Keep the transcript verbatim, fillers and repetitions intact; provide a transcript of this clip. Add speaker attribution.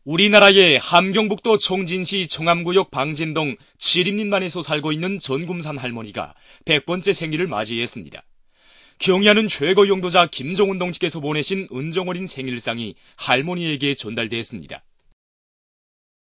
Speaker 1: 우리나라의 함경북도 청진시 청암구역 방진동 칠입린만에서 살고 있는 전금산 할머니가 백 번째 생일을 맞이했습니다. 경의하는 최고 영도자 김정은 동지께서 보내신 은정어린 생일상이 할머니에게 전달됐습니다.